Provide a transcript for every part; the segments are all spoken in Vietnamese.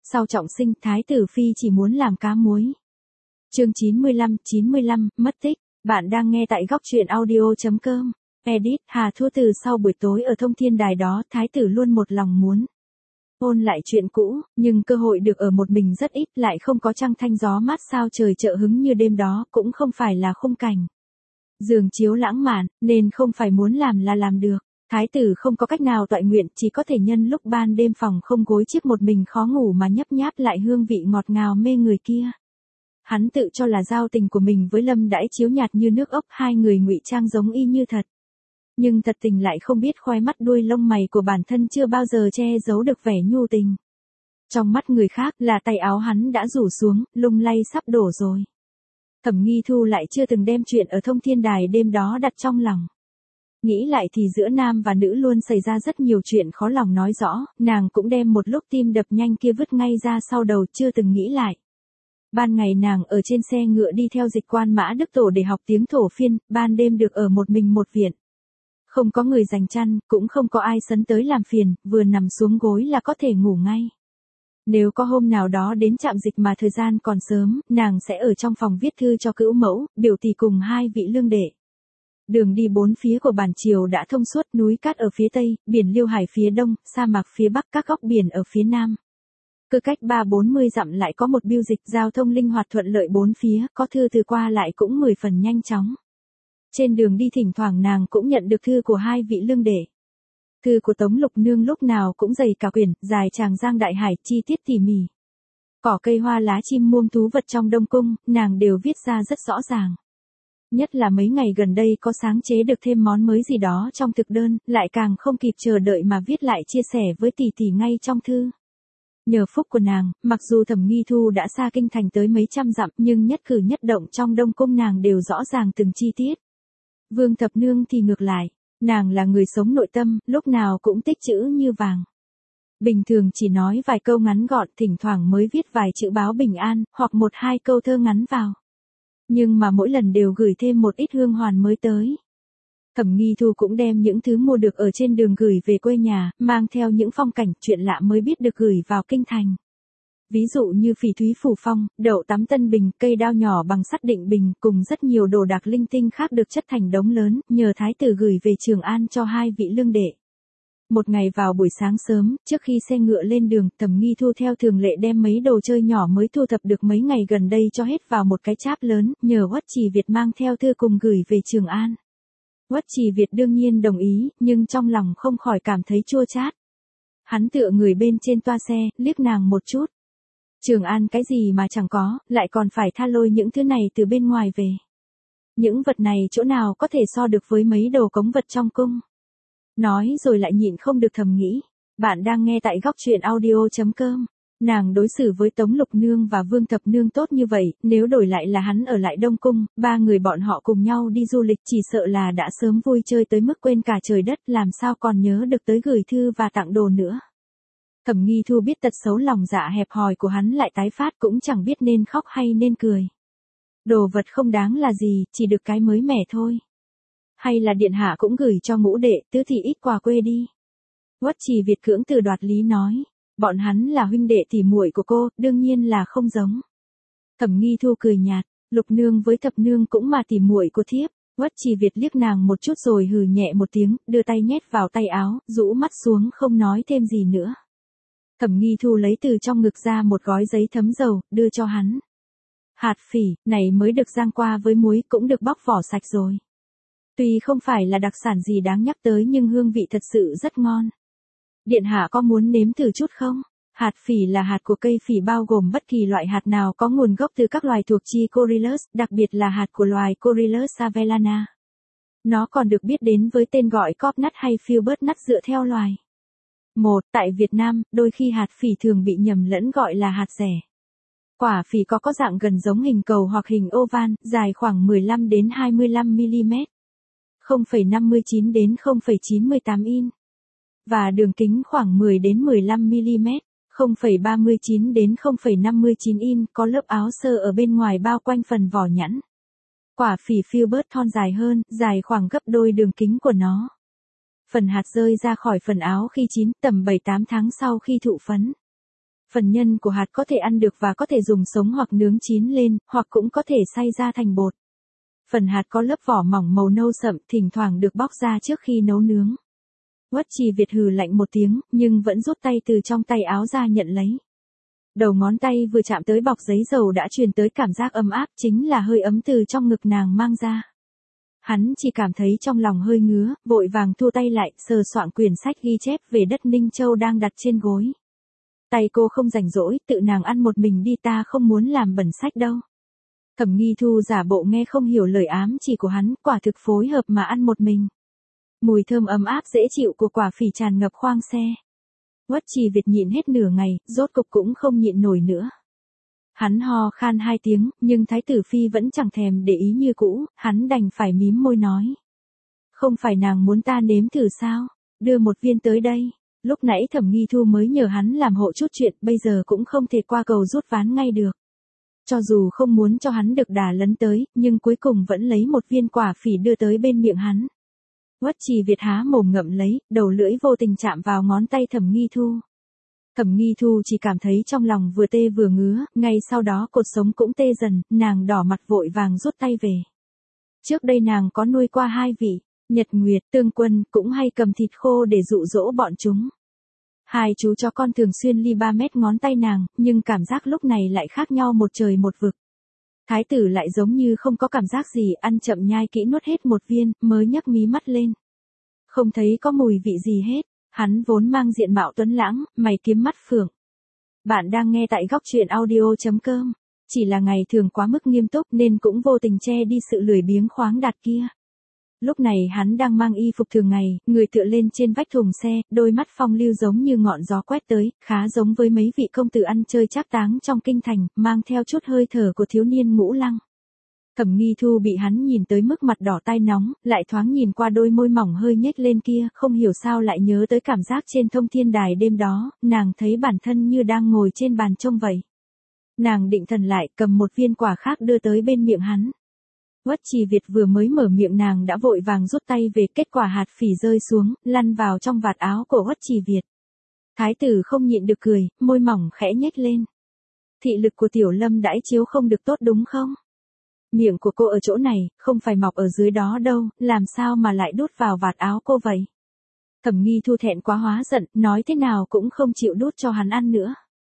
Sau trọng sinh, Thái tử Phi chỉ muốn làm cá muối. Chương 95, mất tích. Bạn đang nghe tại góc truyện audio.com. Edit, Hà Thu Từ sau buổi tối ở thông thiên đài đó, Thái tử luôn một lòng muốn ôn lại chuyện cũ, nhưng cơ hội được ở một mình rất ít, lại không có trăng thanh gió mát sao trời trợ hứng như đêm đó, cũng không phải là khung cảnh giường chiếu lãng mạn, nên không phải muốn làm là làm được. Thái tử không có cách nào toại nguyện, chỉ có thể nhân lúc ban đêm phòng không gối chiếc một mình khó ngủ mà nhấp nháp lại hương vị ngọt ngào mê người kia. Hắn tự cho là giao tình của mình với Lâm Đãi chiếu nhạt như nước ốc, hai người ngụy trang giống y như thật. Nhưng thật tình lại không biết khóe mắt đuôi lông mày của bản thân chưa bao giờ che giấu được vẻ nhu tình. Trong mắt người khác là tay áo hắn đã rủ xuống, lung lay sắp đổ rồi. Thẩm Nghi Thu lại chưa từng đem chuyện ở thông thiên đài đêm đó đặt trong lòng. Nghĩ lại thì giữa nam và nữ luôn xảy ra rất nhiều chuyện khó lòng nói rõ, nàng cũng đem một lúc tim đập nhanh kia vứt ngay ra sau đầu, chưa từng nghĩ lại. Ban ngày nàng ở trên xe ngựa đi theo dịch quan Mã Đức Tổ để học tiếng thổ phiên, ban đêm được ở một mình một viện. Không có người giành chăn, cũng không có ai sấn tới làm phiền, vừa nằm xuống gối là có thể ngủ ngay. Nếu có hôm nào đó đến trạm dịch mà thời gian còn sớm, nàng sẽ ở trong phòng viết thư cho cữu mẫu, biểu tỷ cùng hai vị lương đệ. Đường đi bốn phía của bản triều đã thông suốt, núi cát ở phía tây, biển Liêu Hải phía đông, sa mạc phía bắc, các góc biển ở phía nam. Cứ cách 30-40 dặm lại có một biêu dịch, giao thông linh hoạt thuận lợi bốn phía, có thư từ qua lại cũng 10 phần nhanh chóng. Trên đường đi thỉnh thoảng nàng cũng nhận được thư của hai vị lương đệ. Thư của Tống Lục Nương lúc nào cũng dày cả quyển, dài tràng giang đại hải, chi tiết tỉ mỉ. Cỏ cây hoa lá chim muông thú vật trong Đông Cung, nàng đều viết ra rất rõ ràng. Nhất là mấy ngày gần đây có sáng chế được thêm món mới gì đó trong thực đơn, lại càng không kịp chờ đợi mà viết lại chia sẻ với tỷ tỷ ngay trong thư. Nhờ phúc của nàng, mặc dù Thẩm Nghi Thu đã xa kinh thành tới mấy trăm dặm, nhưng nhất cử nhất động trong Đông Cung nàng đều rõ ràng từng chi tiết. Vương Thập Nương thì ngược lại, nàng là người sống nội tâm, lúc nào cũng tích chữ như vàng. Bình thường chỉ nói vài câu ngắn gọn, thỉnh thoảng mới viết vài chữ báo bình an, hoặc một hai câu thơ ngắn vào. Nhưng mà mỗi lần đều gửi thêm một ít hương hoàn mới tới. Thẩm Nghi Thu cũng đem những thứ mua được ở trên đường gửi về quê nhà, mang theo những phong cảnh chuyện lạ mới biết được gửi vào kinh thành. Ví dụ như phỉ thúy phủ phong, đậu tắm tân bình, cây đao nhỏ bằng sắt định bình, cùng rất nhiều đồ đạc linh tinh khác được chất thành đống lớn, nhờ thái tử gửi về Trường An cho hai vị lương đệ. Một ngày vào buổi sáng sớm, trước khi xe ngựa lên đường, Thẩm Nghi Thu theo thường lệ đem mấy đồ chơi nhỏ mới thu thập được mấy ngày gần đây cho hết vào một cái cháp lớn, nhờ Uất Trì Việt mang theo thư cùng gửi về Trường An. Uất Trì Việt đương nhiên đồng ý, nhưng trong lòng không khỏi cảm thấy chua chát. Hắn tựa người bên trên toa xe, liếc nàng một chút. Trường An cái gì mà chẳng có, lại còn phải tha lôi những thứ này từ bên ngoài về. Những vật này chỗ nào có thể so được với mấy đồ cống vật trong cung. Nói rồi lại nhịn không được thầm nghĩ. Bạn đang nghe tại góc truyện audio.com. Nàng đối xử với Tống Lục Nương và Vương Thập Nương tốt như vậy, nếu đổi lại là hắn ở lại Đông Cung, ba người bọn họ cùng nhau đi du lịch chỉ sợ là đã sớm vui chơi tới mức quên cả trời đất, làm sao còn nhớ được tới gửi thư và tặng đồ nữa. Thẩm Nghi Thu biết tật xấu lòng dạ hẹp hòi của hắn lại tái phát, cũng chẳng biết nên khóc hay nên cười. Đồ vật không đáng là gì, chỉ được cái mới mẻ thôi. Hay là điện hạ cũng gửi cho ngũ đệ, tứ thì ít quà quê đi. Uất Trì Việt cưỡng từ đoạt lý nói. Bọn hắn là huynh đệ tỉ muội của cô, đương nhiên là không giống. Thẩm Nghi Thu cười nhạt, Lục Nương với Thập Nương cũng mà tỉ muội của thiếp. Uất Trì Việt liếc nàng một chút rồi hừ nhẹ một tiếng, đưa tay nhét vào tay áo, rũ mắt xuống không nói thêm gì nữa. Thẩm Nghi Thu lấy từ trong ngực ra một gói giấy thấm dầu, đưa cho hắn. Hạt phỉ, này mới được rang qua với muối, cũng được bóc vỏ sạch rồi. Tuy không phải là đặc sản gì đáng nhắc tới nhưng hương vị thật sự rất ngon. Điện hạ có muốn nếm thử chút không? Hạt phỉ là hạt của cây phỉ bao gồm bất kỳ loại hạt nào có nguồn gốc từ các loài thuộc chi Corylus, đặc biệt là hạt của loài Corylus avellana. Nó còn được biết đến với tên gọi cóp nut hay filbert nut dựa theo loài. Tại Việt Nam, đôi khi hạt phỉ thường bị nhầm lẫn gọi là hạt rẻ. Quả phỉ có dạng gần giống hình cầu hoặc hình oval, dài khoảng 15 đến 25 mm, 0,59 đến 0,98 in. Và đường kính khoảng 10 đến 15 mm, 0,39 đến 0,59 in, có lớp áo sơ ở bên ngoài bao quanh phần vỏ nhẵn. Quả phỉ filbert thon dài hơn, dài khoảng gấp đôi đường kính của nó. Phần hạt rơi ra khỏi phần áo khi chín, tầm 7-8 tháng sau khi thụ phấn. Phần nhân của hạt có thể ăn được và có thể dùng sống hoặc nướng chín lên, hoặc cũng có thể xay ra thành bột. Phần hạt có lớp vỏ mỏng màu nâu sậm, thỉnh thoảng được bóc ra trước khi nấu nướng. Uất Trì Việt hừ lạnh một tiếng, nhưng vẫn rút tay từ trong tay áo ra nhận lấy. Đầu ngón tay vừa chạm tới bọc giấy dầu đã truyền tới cảm giác ấm áp, chính là hơi ấm từ trong ngực nàng mang ra. Hắn chỉ cảm thấy trong lòng hơi ngứa, vội vàng thu tay lại, sờ soạng quyển sách ghi chép về đất Ninh Châu đang đặt trên gối. Tay cô không rảnh rỗi, tự nàng ăn một mình đi, ta không muốn làm bẩn sách đâu. Thẩm Nghi Thu giả bộ nghe không hiểu lời ám chỉ của hắn, quả thực phối hợp mà ăn một mình. Mùi thơm ấm áp dễ chịu của quả phỉ tràn ngập khoang xe. Uất Trì Việt nhịn hết nửa ngày, rốt cục cũng không nhịn nổi nữa. Hắn ho khan 2 tiếng, nhưng Thái tử Phi vẫn chẳng thèm để ý như cũ, hắn đành phải mím môi nói. Không phải nàng muốn ta nếm thử sao, đưa một viên tới đây. Lúc nãy Thẩm Nghi Thu mới nhờ hắn làm hộ chút chuyện, bây giờ cũng không thể qua cầu rút ván ngay được. Cho dù không muốn cho hắn được đà lấn tới, nhưng cuối cùng vẫn lấy một viên quả phỉ đưa tới bên miệng hắn. Uất Trì Việt há mồm ngậm lấy, đầu lưỡi vô tình chạm vào ngón tay Thẩm Nghi Thu. Thẩm Nghi Thu chỉ cảm thấy trong lòng vừa tê vừa ngứa, ngay sau đó cột sống cũng tê dần, nàng đỏ mặt vội vàng rút tay về. Trước đây nàng có nuôi qua 2 vị, Nhật Nguyệt, Tương Quân, cũng hay cầm thịt khô để dụ dỗ bọn chúng. 2 chú chó con thường xuyên ly 3 mét ngón tay nàng, nhưng cảm giác lúc này lại khác nhau một trời một vực. Thái tử lại giống như không có cảm giác gì, ăn chậm nhai kỹ nuốt hết một viên, mới nhấc mí mắt lên. Không thấy có mùi vị gì hết, hắn vốn mang diện mạo tuấn lãng, mày kiếm mắt phượng. Bạn đang nghe tại góc truyện audio.com, chỉ là ngày thường quá mức nghiêm túc nên cũng vô tình che đi sự lười biếng khoáng đạt kia. Lúc này hắn đang mang y phục thường ngày, người tựa lên trên vách thùng xe, đôi mắt phong lưu giống như ngọn gió quét tới, khá giống với mấy vị công tử ăn chơi trác táng trong kinh thành, mang theo chút hơi thở của thiếu niên ngũ lăng. Thẩm Nghi Thu bị hắn nhìn tới mức mặt đỏ tai nóng, lại thoáng nhìn qua đôi môi mỏng hơi nhếch lên kia, không hiểu sao lại nhớ tới cảm giác trên thông thiên đài đêm đó, nàng thấy bản thân như đang ngồi trên bàn trông vậy. Nàng định thần lại, cầm một viên quả khác đưa tới bên miệng hắn. Uất Trì Việt vừa mới mở miệng nàng đã vội vàng rút tay về, kết quả hạt phỉ rơi xuống, lăn vào trong vạt áo của Uất Trì Việt. Thái tử không nhịn được cười, môi mỏng khẽ nhếch lên. Thị lực của Tiểu Lâm đãi chiếu không được tốt đúng không? Miệng của cô ở chỗ này, không phải mọc ở dưới đó đâu, làm sao mà lại đút vào vạt áo cô vậy? Thẩm Nghi Thu thẹn quá hóa giận, nói thế nào cũng không chịu đút cho hắn ăn nữa.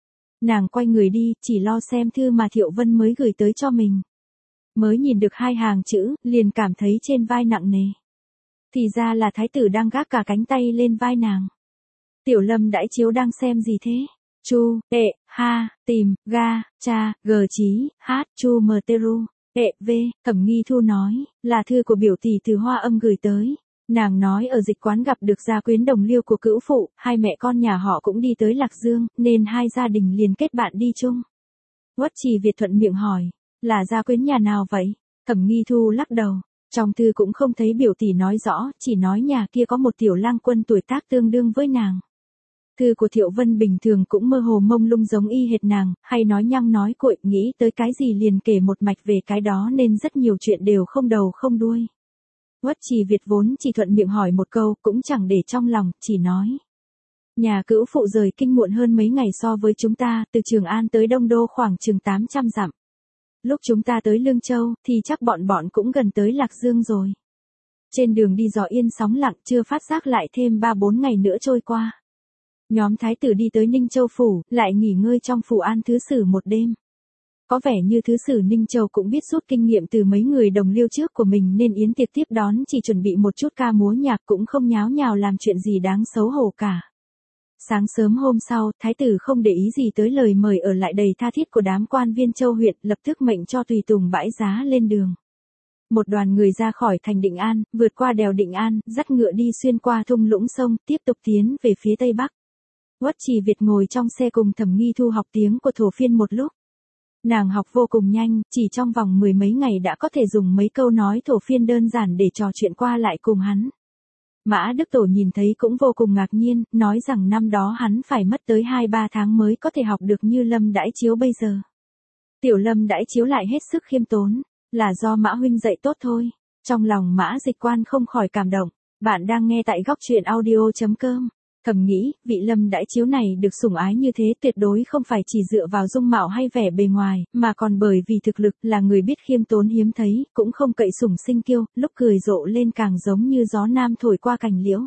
Nàng quay người đi, chỉ lo xem thư mà Thiệu Vân mới gửi tới cho mình. Mới nhìn được 2 hàng chữ, liền cảm thấy trên vai nặng nề. Thì ra là thái tử đang gác cả cánh tay lên vai nàng. Tiểu Lâm đãi chiếu đang xem gì thế? Chu, đệ, ha, tìm, ga, cha, gờ chí, hát, chu mờ tê ru, đệ, v, Thẩm Nghi Thu nói, là thư của biểu tỷ từ Hoa Âm gửi tới. Nàng nói ở dịch quán gặp được gia quyến đồng liêu của cữu phụ, 2 mẹ con nhà họ cũng đi tới Lạc Dương, nên 2 gia đình liền kết bạn đi chung. Uất Trì Việt thuận miệng hỏi, là gia quyến nhà nào vậy? Thẩm Nghi Thu lắc đầu, trong thư cũng không thấy biểu tỷ nói rõ, chỉ nói nhà kia có một tiểu lang quân tuổi tác tương đương với nàng. Thư của Thiệu Vân bình thường cũng mơ hồ mông lung giống y hệt nàng, hay nói nhăng nói cuội, nghĩ tới cái gì liền kể một mạch về cái đó nên rất nhiều chuyện đều không đầu không đuôi. Uất Trì Việt vốn chỉ thuận miệng hỏi một câu, cũng chẳng để trong lòng, chỉ nói. Nhà cữu phụ rời kinh muộn hơn mấy ngày so với chúng ta, từ Trường An tới Đông Đô khoảng chừng 800 dặm. Lúc chúng ta tới Lương Châu, thì chắc bọn cũng gần tới Lạc Dương rồi. Trên đường đi gió yên sóng lặng, chưa phát giác lại thêm 3-4 ngày nữa trôi qua. Nhóm thái tử đi tới Ninh Châu phủ, lại nghỉ ngơi trong phủ An Thứ Sử một đêm. Có vẻ như Thứ Sử Ninh Châu cũng biết rút kinh nghiệm từ mấy người đồng liêu trước của mình nên yến tiệc tiếp đón chỉ chuẩn bị một chút ca múa nhạc, cũng không nháo nhào làm chuyện gì đáng xấu hổ cả. Sáng sớm hôm sau, thái tử không để ý gì tới lời mời ở lại đầy tha thiết của đám quan viên Châu huyện, lập tức mệnh cho tùy tùng bãi giá lên đường. Một đoàn người ra khỏi thành Định An, vượt qua đèo Định An, dắt ngựa đi xuyên qua thung lũng sông, tiếp tục tiến về phía tây bắc. Uất Trì Việt ngồi trong xe cùng Thẩm Nghi Thu học tiếng của thổ phiên một lúc. Nàng học vô cùng nhanh, chỉ trong vòng 10 mấy ngày đã có thể dùng mấy câu nói thổ phiên đơn giản để trò chuyện qua lại cùng hắn. Mã Đức Tổ nhìn thấy cũng vô cùng ngạc nhiên, nói rằng năm đó hắn phải mất tới 2-3 tháng mới có thể học được như Lâm Đãi Chiếu bây giờ. Tiểu Lâm Đãi Chiếu lại hết sức khiêm tốn, là do Mã huynh dạy tốt thôi. Trong lòng Mã Dịch Quan không khỏi cảm động. Bạn đang nghe tại góc truyện audio.com. Thầm nghĩ, vị Lâm Đãi Chiếu này được sủng ái như thế tuyệt đối không phải chỉ dựa vào dung mạo hay vẻ bề ngoài, mà còn bởi vì thực lực, là người biết khiêm tốn hiếm thấy, cũng không cậy sủng sinh kiêu, lúc cười rộ lên càng giống như gió nam thổi qua cành liễu.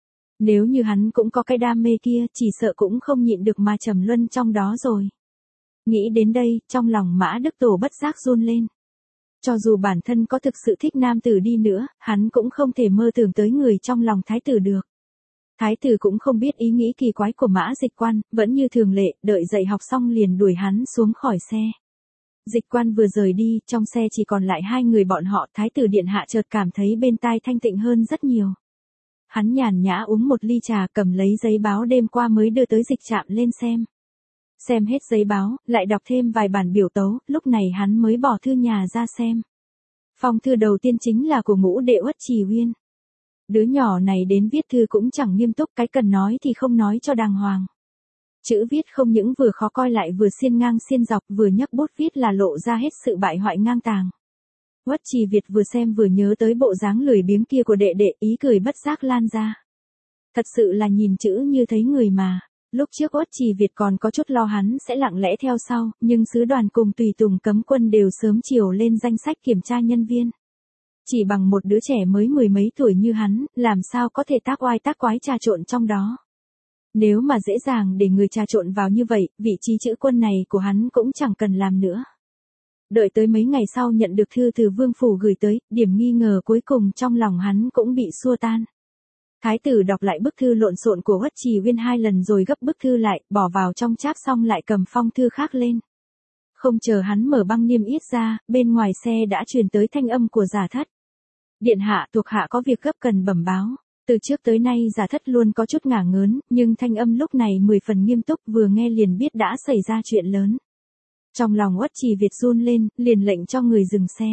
Nếu như hắn cũng có cái đam mê kia, chỉ sợ cũng không nhịn được mà trầm luân trong đó rồi. Nghĩ đến đây, trong lòng Mã Đức Tổ bất giác run lên. Cho dù bản thân có thực sự thích nam tử đi nữa, hắn cũng không thể mơ tưởng tới người trong lòng thái tử được. Thái tử cũng không biết ý nghĩ kỳ quái của Mã Dịch Quan, vẫn như thường lệ, đợi dạy học xong liền đuổi hắn xuống khỏi xe. Dịch Quan vừa rời đi, trong xe chỉ còn lại hai người bọn họ, thái tử điện hạ chợt cảm thấy bên tai thanh tịnh hơn rất nhiều. Hắn nhàn nhã uống một ly trà, cầm lấy giấy báo đêm qua mới đưa tới dịch trạm lên xem. Xem hết giấy báo, lại đọc thêm vài bản biểu tấu, lúc này hắn mới bỏ thư nhà ra xem. Phong thư đầu tiên chính là của Ngũ Đệ Uất Trì Uyên. Đứa nhỏ này đến viết thư cũng chẳng nghiêm túc, cái cần nói thì không nói cho đàng hoàng. Chữ viết không những vừa khó coi lại vừa xiên ngang xiên dọc, vừa nhấc bút viết là lộ ra hết sự bại hoại ngang tàng. Uất Trì Việt vừa xem vừa nhớ tới bộ dáng lười biếng kia của đệ đệ, ý cười bất giác lan ra. Thật sự là nhìn chữ như thấy người mà. Lúc trước Uất Trì Việt còn có chút lo hắn sẽ lặng lẽ theo sau, nhưng sứ đoàn cùng tùy tùng cấm quân đều sớm chiều lên danh sách kiểm tra nhân viên. Chỉ bằng một đứa trẻ mới mười mấy tuổi như hắn, làm sao có thể tác oai tác quái trà trộn trong đó. Nếu mà dễ dàng để người trà trộn vào như vậy, vị trí chữ quân này của hắn cũng chẳng cần làm nữa. Đợi tới mấy ngày sau nhận được thư từ Vương Phủ gửi tới, điểm nghi ngờ cuối cùng trong lòng hắn cũng bị xua tan. Thái tử đọc lại bức thư lộn xộn của Uất Trì Uyên 2 lần rồi gấp bức thư lại, bỏ vào trong cháp xong lại cầm phong thư khác lên. Không chờ hắn mở băng niêm yết ra, bên ngoài xe đã truyền tới thanh âm của Giả Thất. Điện hạ, thuộc hạ có việc gấp cần bẩm báo. Từ trước tới nay Giả Thất luôn có chút ngả ngớn, nhưng thanh âm lúc này 10 phần nghiêm túc, vừa nghe liền biết đã xảy ra chuyện lớn. Trong lòng Uất Trì Việt run lên, liền lệnh cho người dừng xe.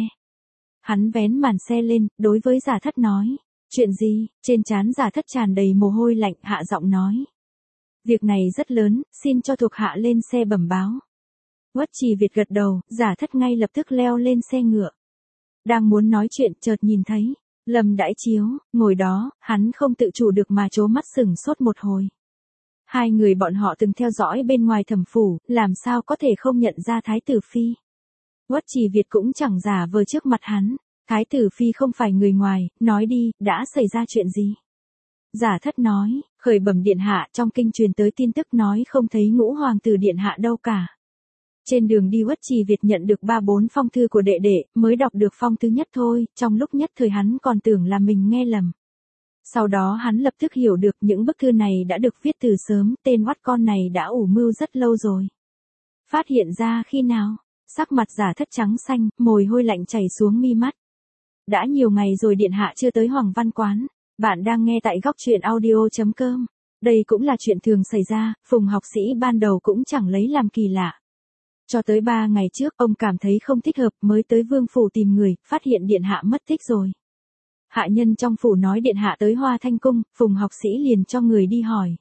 Hắn vén màn xe lên, đối với Giả Thất nói. Chuyện gì? Trên trán Giả Thất tràn đầy mồ hôi lạnh, hạ giọng nói. Việc này rất lớn, xin cho thuộc hạ lên xe bẩm báo. Uất Trì Việt gật đầu, Giả Thất ngay lập tức leo lên xe ngựa. Đang muốn nói chuyện, chợt nhìn thấy Lâm Đãi Chiếu ngồi đó, hắn không tự chủ được mà trố mắt sửng sốt một hồi. Hai người bọn họ từng theo dõi bên ngoài Thẩm phủ, làm sao có thể không nhận ra Thái tử phi. Uất Trì Việt cũng chẳng giả vờ trước mặt hắn. Thái tử phi không phải người ngoài, nói đi, đã xảy ra chuyện gì? Giả Thất nói, khởi bẩm điện hạ, trong kinh truyền tới tin tức nói không thấy Ngũ hoàng tử điện hạ đâu cả. Trên đường đi Uất Trì Việt nhận được 3-4 phong thư của đệ đệ, mới đọc được phong thứ nhất thôi, trong lúc nhất thời hắn còn tưởng là mình nghe lầm. Sau đó hắn lập tức hiểu được những bức thư này đã được viết từ sớm, tên oắt con này đã ủ mưu rất lâu rồi. Phát hiện ra khi nào? Sắc mặt Giả Thất trắng xanh, mồ hôi lạnh chảy xuống mi mắt. Đã nhiều ngày rồi điện hạ chưa tới Hoàng Văn Quán. Bạn đang nghe tại góc truyện audio.com. Đây cũng là chuyện thường xảy ra, Phùng học sĩ ban đầu cũng chẳng lấy làm kỳ lạ. Cho tới 3 ngày trước, ông cảm thấy không thích hợp, mới tới Vương Phủ tìm người, phát hiện điện hạ mất tích rồi. Hạ nhân trong phủ nói điện hạ tới Hoa Thanh Cung, Phùng học sĩ liền cho người đi hỏi.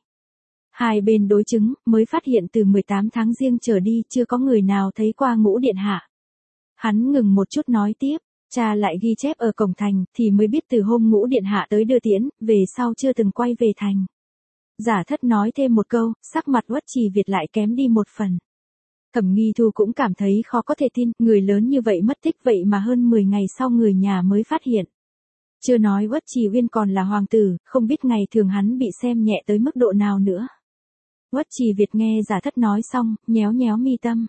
Hai bên đối chứng, mới phát hiện từ 18 tháng Giêng trở đi chưa có người nào thấy qua Ngũ điện hạ. Hắn ngừng một chút nói tiếp. Cha lại ghi chép ở cổng thành, thì mới biết từ hôm Ngũ điện hạ tới đưa tiễn, về sau chưa từng quay về thành. Giả Thất nói thêm một câu, sắc mặt Uất Trì Việt lại kém đi một phần. Thẩm Nghi Thu cũng cảm thấy khó có thể tin, người lớn như vậy mất tích vậy mà hơn 10 ngày sau người nhà mới phát hiện. Chưa nói Uất Trì Uyên còn là hoàng tử, không biết ngày thường hắn bị xem nhẹ tới mức độ nào nữa. Uất Trì Việt nghe Giả Thất nói xong, nhéo nhéo mi tâm.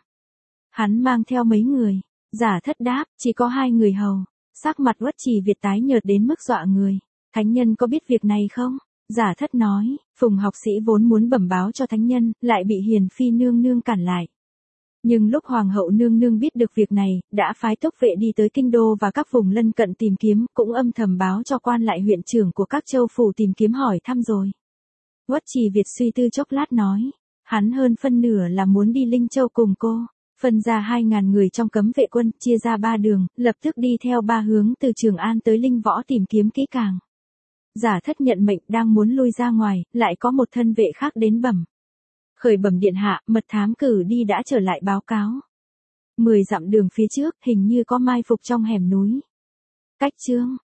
Hắn mang theo mấy người. Giả Thất đáp, chỉ có 2 người hầu. Sắc mặt Uất Trì Việt tái nhợt đến mức dọa người. Thánh nhân có biết việc này không? Giả Thất nói, Phùng học sĩ vốn muốn bẩm báo cho thánh nhân, lại bị Hiền Phi nương nương cản lại. Nhưng lúc Hoàng hậu nương nương biết được việc này, đã phái túc vệ đi tới kinh đô và các vùng lân cận tìm kiếm, cũng âm thầm báo cho quan lại huyện trưởng của các châu phủ tìm kiếm hỏi thăm rồi. Uất Trì Việt suy tư chốc lát nói, hắn hơn phân nửa là muốn đi Linh Châu cùng cô. Phân ra 2.000 người trong cấm vệ quân, chia ra 3 đường, lập tức đi theo 3 hướng từ Trường An tới Linh Võ tìm kiếm kỹ càng. Giả Thất nhận mệnh đang muốn lui ra ngoài, lại có một thân vệ khác đến bẩm. Khởi bẩm điện hạ, mật thám cử đi đã trở lại báo cáo. 10 dặm đường phía trước, hình như có mai phục trong hẻm núi. Cách chương.